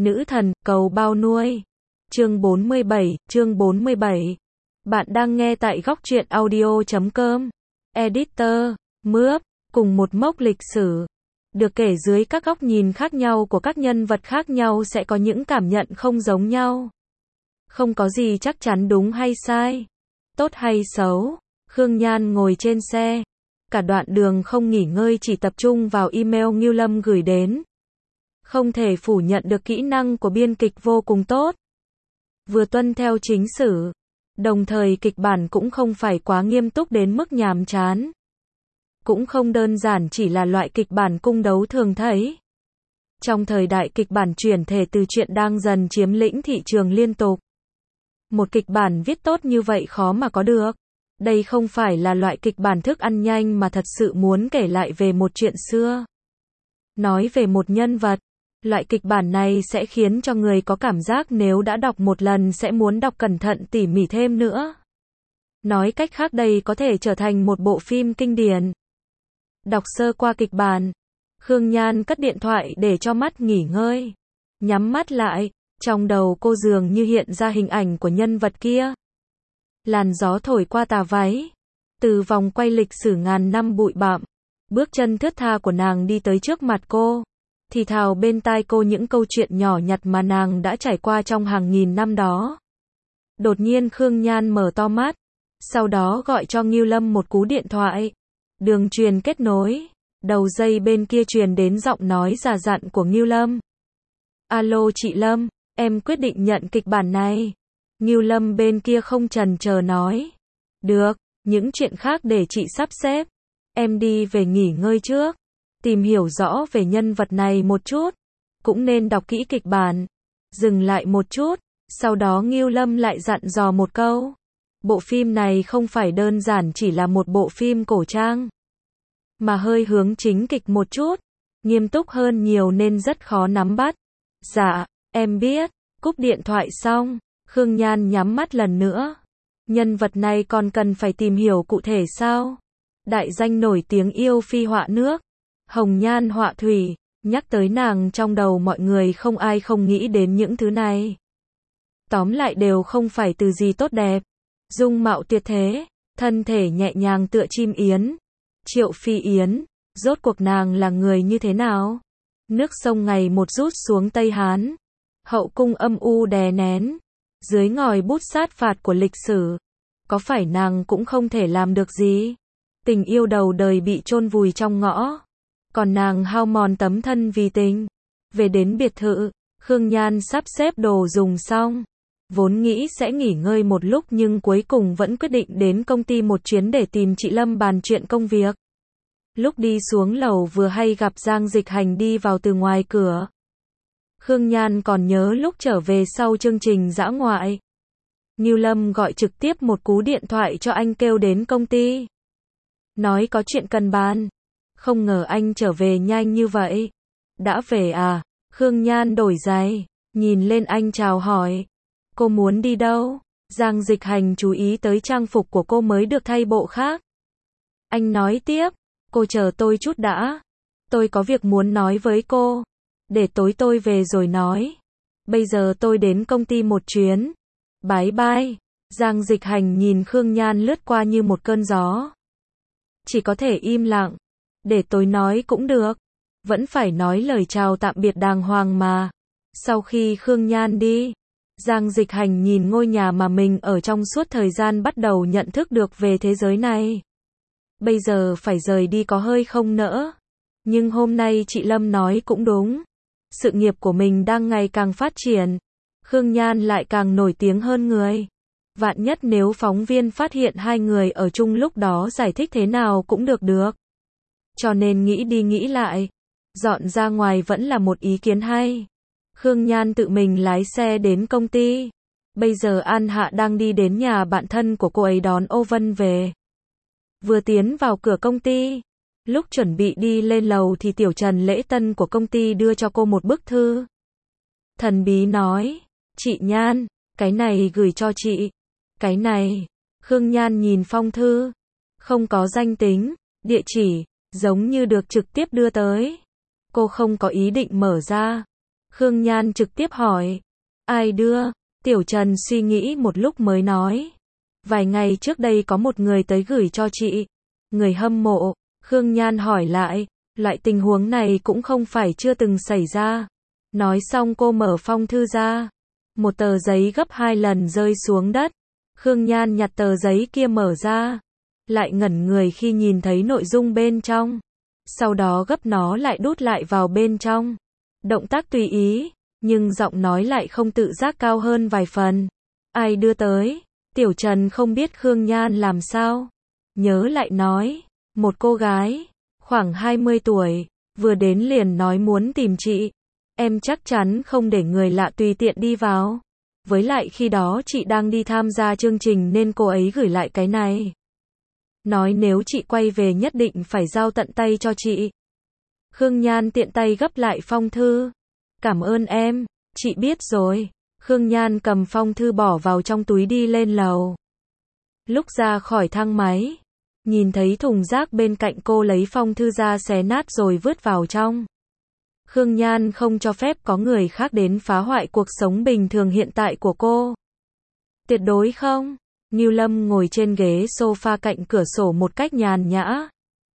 Nữ thần, cầu bao nuôi. Chương 47. Bạn đang nghe tại góc truyện audio.com. Editor, Mướp, cùng một mốc lịch sử. Được kể dưới các góc nhìn khác nhau của các nhân vật khác nhau sẽ có những cảm nhận không giống nhau. Không có gì chắc chắn đúng hay sai, tốt hay xấu. Khương Nhan ngồi trên xe. Cả đoạn đường không nghỉ ngơi chỉ tập trung vào email Ngưu Lâm gửi đến. Không thể phủ nhận được kỹ năng của biên kịch vô cùng tốt. Vừa tuân theo chính sử, đồng thời kịch bản cũng không phải quá nghiêm túc đến mức nhàm chán. Cũng không đơn giản chỉ là loại kịch bản cung đấu thường thấy. Trong thời đại kịch bản chuyển thể từ truyện đang dần chiếm lĩnh thị trường liên tục, một kịch bản viết tốt như vậy khó mà có được. Đây không phải là loại kịch bản thức ăn nhanh mà thật sự muốn kể lại về một chuyện xưa. Nói về một nhân vật. Loại kịch bản này sẽ khiến cho người có cảm giác nếu đã đọc một lần sẽ muốn đọc cẩn thận tỉ mỉ thêm nữa. Nói cách khác đây có thể trở thành một bộ phim kinh điển. Đọc sơ qua kịch bản, Khương Nhan cất điện thoại để cho mắt nghỉ ngơi. Nhắm mắt lại, trong đầu cô dường như hiện ra hình ảnh của nhân vật kia. Làn gió thổi qua tà váy. Từ vòng quay lịch sử ngàn năm bụi bặm, bước chân thướt tha của nàng đi tới trước mặt cô. Thì thào bên tai cô những câu chuyện nhỏ nhặt mà nàng đã trải qua trong hàng nghìn năm đó. Đột nhiên Khương Nhan mở to mắt, sau đó gọi cho Ngưu Lâm một cú điện thoại. Đường truyền kết nối, đầu dây bên kia truyền đến giọng nói già dặn của Ngưu Lâm. Alo chị Lâm, em quyết định nhận kịch bản này. Ngưu Lâm bên kia không chần chờ nói. Được, những chuyện khác để chị sắp xếp. Em đi về nghỉ ngơi trước. Tìm hiểu rõ về nhân vật này một chút. Cũng nên đọc kỹ kịch bản. Dừng lại một chút. Sau đó Ngưu Lâm lại dặn dò một câu. Bộ phim này không phải đơn giản chỉ là một bộ phim cổ trang, mà hơi hướng chính kịch một chút. Nghiêm túc hơn nhiều nên rất khó nắm bắt. Dạ, em biết. Cúp điện thoại xong, Khương Nhan nhắm mắt lần nữa. Nhân vật này còn cần phải tìm hiểu cụ thể sao? Đại danh nổi tiếng yêu phi họa nước, hồng nhan họa thủy, nhắc tới nàng trong đầu mọi người không ai không nghĩ đến những thứ này. Tóm lại đều không phải từ gì tốt đẹp. Dung mạo tuyệt thế, thân thể nhẹ nhàng tựa chim yến. Triệu Phi Yến, rốt cuộc nàng là người như thế nào? Nước sông ngày một rút xuống Tây Hán. Hậu cung âm u đè nén. Dưới ngòi bút sát phạt của lịch sử, có phải nàng cũng không thể làm được gì? Tình yêu đầu đời bị chôn vùi trong ngõ, còn nàng hao mòn tấm thân vì tình. Về đến biệt thự, Khương Nhan sắp xếp đồ dùng xong, vốn nghĩ sẽ nghỉ ngơi một lúc nhưng cuối cùng vẫn quyết định đến công ty một chuyến để tìm chị Lâm bàn chuyện công việc. Lúc đi xuống lầu vừa hay gặp Giang Dịch Hành đi vào từ ngoài cửa. Khương Nhan còn nhớ lúc trở về sau chương trình dã ngoại, Ngưu Lâm gọi trực tiếp một cú điện thoại cho anh kêu đến công ty. Nói có chuyện cần bàn. Không ngờ anh trở về nhanh như vậy. Đã về à? Khương Nhan đổi giày, nhìn lên anh chào hỏi. Cô muốn đi đâu? Giang Dịch Hành chú ý tới trang phục của cô mới được thay bộ khác. Anh nói tiếp, cô chờ tôi chút đã. Tôi có việc muốn nói với cô. Để tối tôi về rồi nói. Bây giờ tôi đến công ty một chuyến. Bye bye. Giang Dịch Hành nhìn Khương Nhan lướt qua như một cơn gió. Chỉ có thể im lặng. Để tôi nói cũng được. Vẫn phải nói lời chào tạm biệt đàng hoàng mà. Sau khi Khương Nhan đi, Giang Dịch Hành nhìn ngôi nhà mà mình ở trong suốt thời gian bắt đầu nhận thức được về thế giới này. Bây giờ phải rời đi có hơi không nỡ. Nhưng hôm nay chị Lâm nói cũng đúng. Sự nghiệp của mình đang ngày càng phát triển. Khương Nhan lại càng nổi tiếng hơn người. Vạn nhất nếu phóng viên phát hiện hai người ở chung lúc đó giải thích thế nào cũng được. Cho nên nghĩ đi nghĩ lại, dọn ra ngoài vẫn là một ý kiến hay. Khương Nhan tự mình lái xe đến công ty. Bây giờ An Hạ đang đi đến nhà bạn thân của cô ấy đón Ô Vân về. Vừa tiến vào cửa công ty, lúc chuẩn bị đi lên lầu thì Tiểu Trần lễ tân của công ty đưa cho cô một bức thư. Thần bí nói, chị Nhan, cái này gửi cho chị. Cái này, Khương Nhan nhìn phong thư, không có danh tính, địa chỉ, giống như được trực tiếp đưa tới. Cô không có ý định mở ra. Khương Nhan trực tiếp hỏi. Ai đưa? Tiểu Trần suy nghĩ một lúc mới nói. Vài ngày trước đây có một người tới gửi cho chị. Người hâm mộ. Khương Nhan hỏi lại. Loại tình huống này cũng không phải chưa từng xảy ra. Nói xong cô mở phong thư ra. Một tờ giấy gấp 2 lần rơi xuống đất. Khương Nhan nhặt tờ giấy kia mở ra. Lại ngẩn người khi nhìn thấy nội dung bên trong. Sau đó gấp nó lại đút lại vào bên trong. Động tác tùy ý, nhưng giọng nói lại không tự giác cao hơn vài phần. Ai đưa tới? Tiểu Trần không biết Khương Nhan làm sao. Nhớ lại nói. Một cô gái, khoảng 20 tuổi, vừa đến liền nói muốn tìm chị. Em chắc chắn không để người lạ tùy tiện đi vào. Với lại khi đó chị đang đi tham gia chương trình nên cô ấy gửi lại cái này. Nói nếu chị quay về nhất định phải giao tận tay cho chị. Khương Nhan tiện tay gấp lại phong thư. Cảm ơn em, chị biết rồi. Khương Nhan cầm phong thư bỏ vào trong túi đi lên lầu. Lúc ra khỏi thang máy, nhìn thấy thùng rác bên cạnh cô lấy phong thư ra xé nát rồi vứt vào trong. Khương Nhan không cho phép có người khác đến phá hoại cuộc sống bình thường hiện tại của cô. Tuyệt đối không. Ngưu Lâm ngồi trên ghế sofa cạnh cửa sổ một cách nhàn nhã.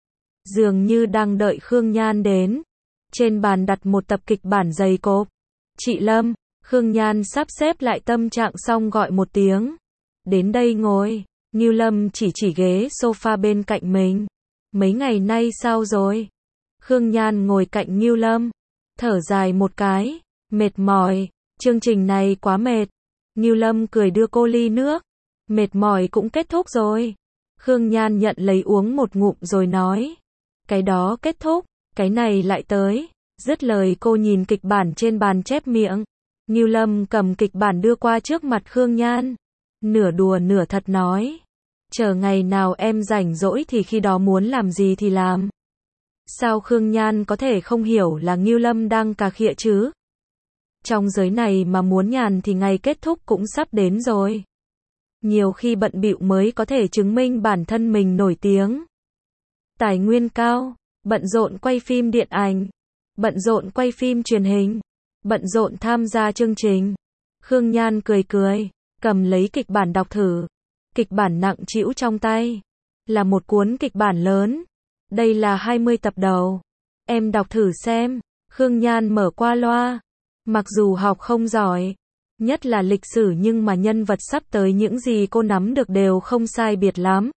Dường như đang đợi Khương Nhan đến. Trên bàn đặt một tập kịch bản dày cộp. Chị Lâm, Khương Nhan sắp xếp lại tâm trạng xong gọi một tiếng. Đến đây ngồi. Ngưu Lâm chỉ ghế sofa bên cạnh mình. Mấy ngày nay sao rồi? Khương Nhan ngồi cạnh Ngưu Lâm. Thở dài một cái. Mệt mỏi. Chương trình này quá mệt. Ngưu Lâm cười đưa cô ly nước. Mệt mỏi cũng kết thúc rồi. Khương Nhan nhận lấy uống một ngụm rồi nói. Cái đó kết thúc, cái này lại tới. Dứt lời cô nhìn kịch bản trên bàn chép miệng. Ngưu Lâm cầm kịch bản đưa qua trước mặt Khương Nhan. Nửa đùa nửa thật nói. Chờ ngày nào em rảnh rỗi thì khi đó muốn làm gì thì làm. Sao Khương Nhan có thể không hiểu là Ngưu Lâm đang cà khịa chứ? Trong giới này mà muốn nhàn thì ngày kết thúc cũng sắp đến rồi. Nhiều khi bận bịu mới có thể chứng minh bản thân mình nổi tiếng. Tài nguyên cao, bận rộn quay phim điện ảnh, bận rộn quay phim truyền hình, bận rộn tham gia chương trình. Khương Nhan cười cười, cầm lấy kịch bản đọc thử. Kịch bản nặng trĩu trong tay. Là một cuốn kịch bản lớn. Đây là 20 tập đầu. Em đọc thử xem. Khương Nhan mở qua loa. Mặc dù học không giỏi, nhất là lịch sử nhưng mà nhân vật sắp tới những gì cô nắm được đều không sai biệt lắm.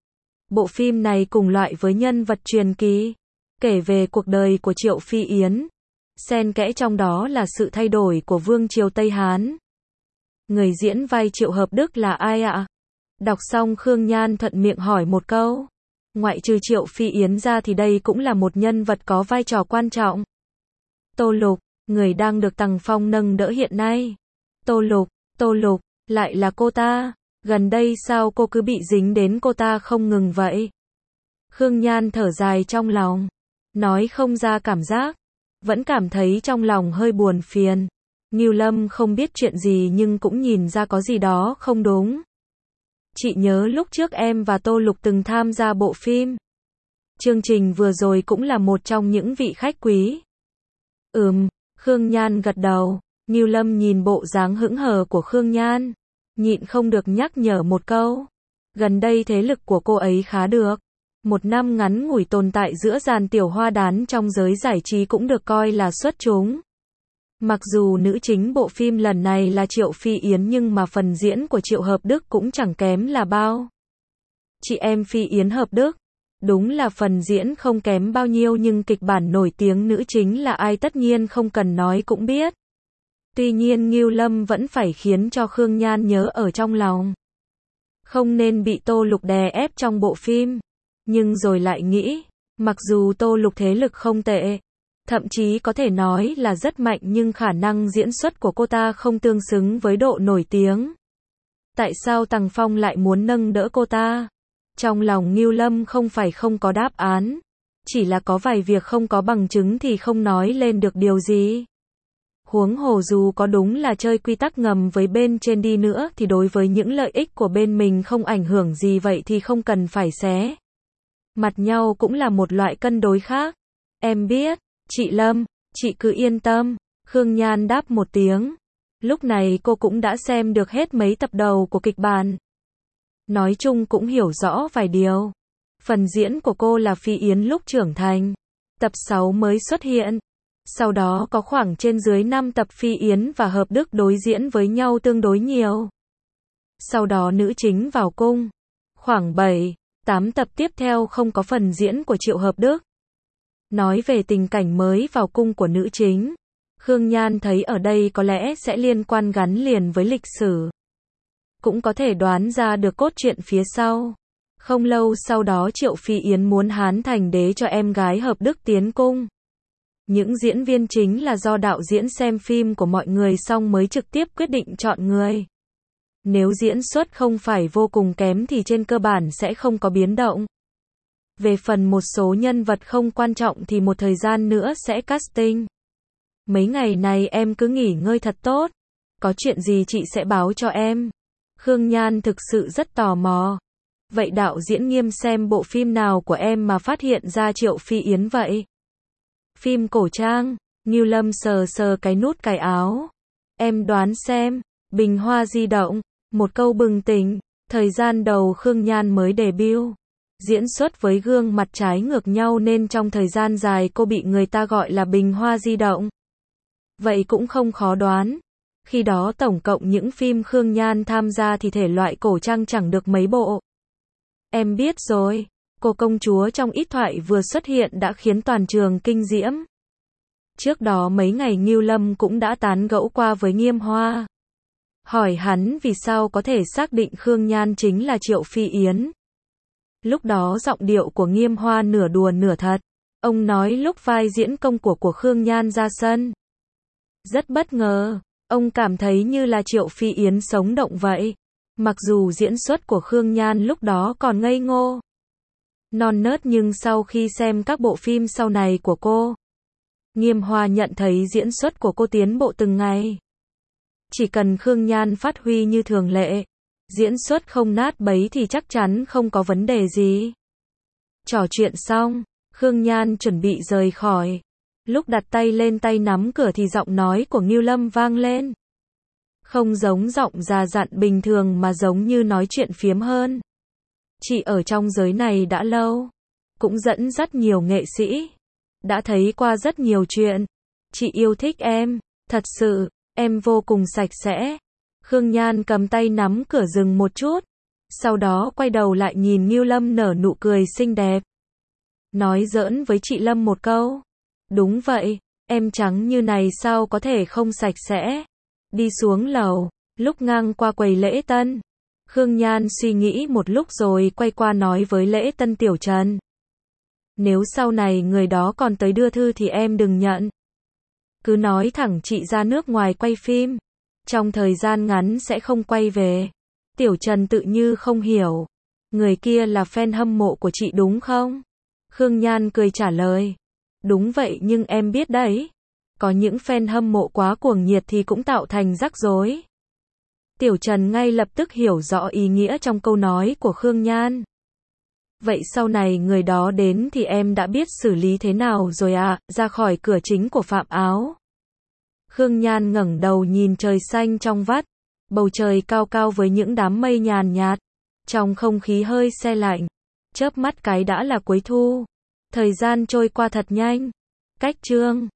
Bộ phim này cùng loại với nhân vật truyền kỳ, kể về cuộc đời của Triệu Phi Yến. Xen kẽ trong đó là sự thay đổi của Vương triều Tây Hán. Người diễn vai Triệu Hợp Đức là ai ạ? Đọc xong Khương Nhan thuận miệng hỏi một câu. Ngoại trừ Triệu Phi Yến ra thì đây cũng là một nhân vật có vai trò quan trọng. Tô Lục, người đang được Tằng Phong nâng đỡ hiện nay. Tô Lục, lại là cô ta. Gần đây sao cô cứ bị dính đến cô ta không ngừng vậy? Khương Nhan thở dài trong lòng. Nói không ra cảm giác. Vẫn cảm thấy trong lòng hơi buồn phiền. Ngưu Lâm không biết chuyện gì nhưng cũng nhìn ra có gì đó không đúng. Chị nhớ lúc trước em và Tô Lục từng tham gia bộ phim. Chương trình vừa rồi cũng là một trong những vị khách quý. Khương Nhan gật đầu. Ngưu Lâm nhìn bộ dáng hững hờ của Khương Nhan, nhịn không được nhắc nhở một câu. Gần đây thế lực của cô ấy khá được. Một năm ngắn ngủi tồn tại giữa dàn tiểu hoa đán trong giới giải trí cũng được coi là xuất chúng. Mặc dù nữ chính bộ phim lần này là Triệu Phi Yến nhưng mà phần diễn của Triệu Hợp Đức cũng chẳng kém là bao. Chị em Phi Yến Hợp Đức, đúng là phần diễn không kém bao nhiêu nhưng kịch bản nổi tiếng nữ chính là ai tất nhiên không cần nói cũng biết. Tuy nhiên Ngưu Lâm vẫn phải khiến cho Khương Nhan nhớ ở trong lòng. Không nên bị Tô Lục đè ép trong bộ phim. Nhưng rồi lại nghĩ, mặc dù Tô Lục thế lực không tệ, thậm chí có thể nói là rất mạnh nhưng khả năng diễn xuất của cô ta không tương xứng với độ nổi tiếng. Tại sao Tằng Phong lại muốn nâng đỡ cô ta? Trong lòng Ngưu Lâm không phải không có đáp án. Chỉ là có vài việc không có bằng chứng thì không nói lên được điều gì. Huống hồ dù có đúng là chơi quy tắc ngầm với bên trên đi nữa thì đối với những lợi ích của bên mình không ảnh hưởng gì vậy thì không cần phải xé mặt nhau cũng là một loại cân đối khác. Em biết, chị Lâm, chị cứ yên tâm. Khương Nhan đáp một tiếng. Lúc này cô cũng đã xem được hết mấy tập đầu của kịch bản. Nói chung cũng hiểu rõ vài điều. Phần diễn của cô là Phi Yến lúc trưởng thành. Tập 6 mới xuất hiện. Sau đó có khoảng trên dưới 5 tập Phi Yến và Hợp Đức đối diễn với nhau tương đối nhiều. Sau đó nữ chính vào cung. Khoảng 7, 8 tập tiếp theo không có phần diễn của Triệu Hợp Đức. Nói về tình cảnh mới vào cung của nữ chính, Khương Nhan thấy ở đây có lẽ sẽ liên quan gắn liền với lịch sử. Cũng có thể đoán ra được cốt truyện phía sau. Không lâu sau đó Triệu Phi Yến muốn Hán thành đế cho em gái Hợp Đức tiến cung. Những diễn viên chính là do đạo diễn xem phim của mọi người xong mới trực tiếp quyết định chọn người. Nếu diễn xuất không phải vô cùng kém thì trên cơ bản sẽ không có biến động. Về phần một số nhân vật không quan trọng thì một thời gian nữa sẽ casting. Mấy ngày này em cứ nghỉ ngơi thật tốt. Có chuyện gì chị sẽ báo cho em. Khương Nhan thực sự rất tò mò. Vậy đạo diễn Nghiêm xem bộ phim nào của em mà phát hiện ra Triệu Phi Yến vậy? Phim cổ trang. Ngưu Lâm sờ sờ cái nút cài áo. Em đoán xem. Bình Hoa Di Động. Một câu bừng tỉnh. Thời gian đầu Khương Nhan mới debut. Diễn xuất với gương mặt trái ngược nhau nên trong thời gian dài cô bị người ta gọi là Bình Hoa Di Động. Vậy cũng không khó đoán. Khi đó tổng cộng những phim Khương Nhan tham gia thì thể loại cổ trang chẳng được mấy bộ. Em biết rồi, cô công chúa trong ít thoại vừa xuất hiện đã khiến toàn trường kinh diễm. Trước đó mấy ngày Ngưu Lâm cũng đã tán gẫu qua với Nghiêm Hoa. Hỏi hắn vì sao có thể xác định Khương Nhan chính là Triệu Phi Yến. Lúc đó giọng điệu của Nghiêm Hoa nửa đùa nửa thật. Ông nói lúc vai diễn công của Khương Nhan ra sân. Rất bất ngờ, ông cảm thấy như là Triệu Phi Yến sống động vậy. Mặc dù diễn xuất của Khương Nhan lúc đó còn ngây ngô, non nớt nhưng sau khi xem các bộ phim sau này của cô, Nghiêm Hoa nhận thấy diễn xuất của cô tiến bộ từng ngày. Chỉ cần Khương Nhan phát huy như thường lệ, diễn xuất không nát bấy thì chắc chắn không có vấn đề gì. Trò chuyện xong, Khương Nhan chuẩn bị rời khỏi. Lúc đặt tay lên tay nắm cửa thì giọng nói của Ngưu Lâm vang lên. Không giống giọng già dặn bình thường mà giống như nói chuyện phiếm hơn. Chị ở trong giới này đã lâu, cũng dẫn rất nhiều nghệ sĩ, đã thấy qua rất nhiều chuyện. Chị yêu thích em, thật sự, em vô cùng sạch sẽ. Khương Nhan cầm tay nắm cửa dừng một chút, sau đó quay đầu lại nhìn Ngưu Lâm nở nụ cười xinh đẹp. Nói giỡn với chị Lâm một câu. Đúng vậy, em trắng như này sao có thể không sạch sẽ. Đi xuống lầu, lúc ngang qua quầy lễ tân, Khương Nhan suy nghĩ một lúc rồi quay qua nói với lễ tân Tiểu Trần. Nếu sau này người đó còn tới đưa thư thì em đừng nhận. Cứ nói thẳng chị ra nước ngoài quay phim, trong thời gian ngắn sẽ không quay về. Tiểu Trần tự như không hiểu. Người kia là fan hâm mộ của chị đúng không? Khương Nhan cười trả lời. Đúng vậy nhưng em biết đấy. Có những fan hâm mộ quá cuồng nhiệt thì cũng tạo thành rắc rối. Tiểu Trần ngay lập tức hiểu rõ ý nghĩa trong câu nói của Khương Nhan. Vậy sau này người đó đến thì em đã biết xử lý thế nào rồi ạ, ra khỏi cửa chính của Phạm Áo. Khương Nhan ngẩng đầu nhìn trời xanh trong vắt, bầu trời cao cao với những đám mây nhàn nhạt, trong không khí hơi se lạnh, chớp mắt cái đã là cuối thu. Thời gian trôi qua thật nhanh. Cách chương